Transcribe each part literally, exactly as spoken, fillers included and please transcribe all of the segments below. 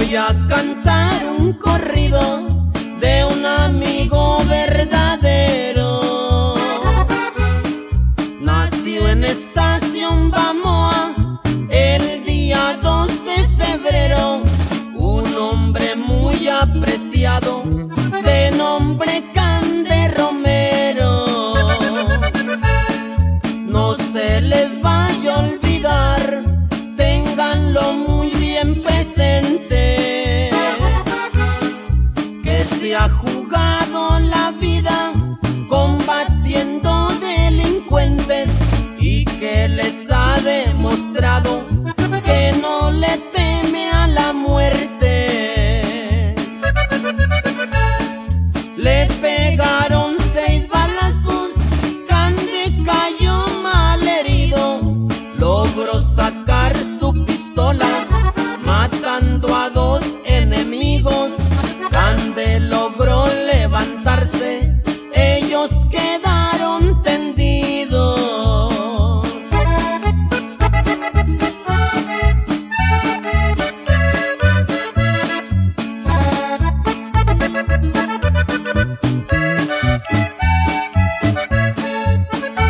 voy a cantar un corrido de un amigo verdadero. Nació en Estación Bamoa el día dos de febrero, un hombre muy apreciado de nombre Cande Romero. No se les vaya a olvidar, ténganlo muy bien presente, que se ha jugado la vida combatiendo delincuentes y que les ha demostrado que no le teme a la muerte. Le pegaron seis balazos, Cande cayó mal herido, logró sacar su pistola, matando a dos enemigos. Cande logró levantarse, ellos quedaron tendidos.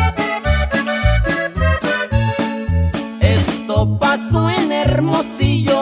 Esto pasó en Hermosillo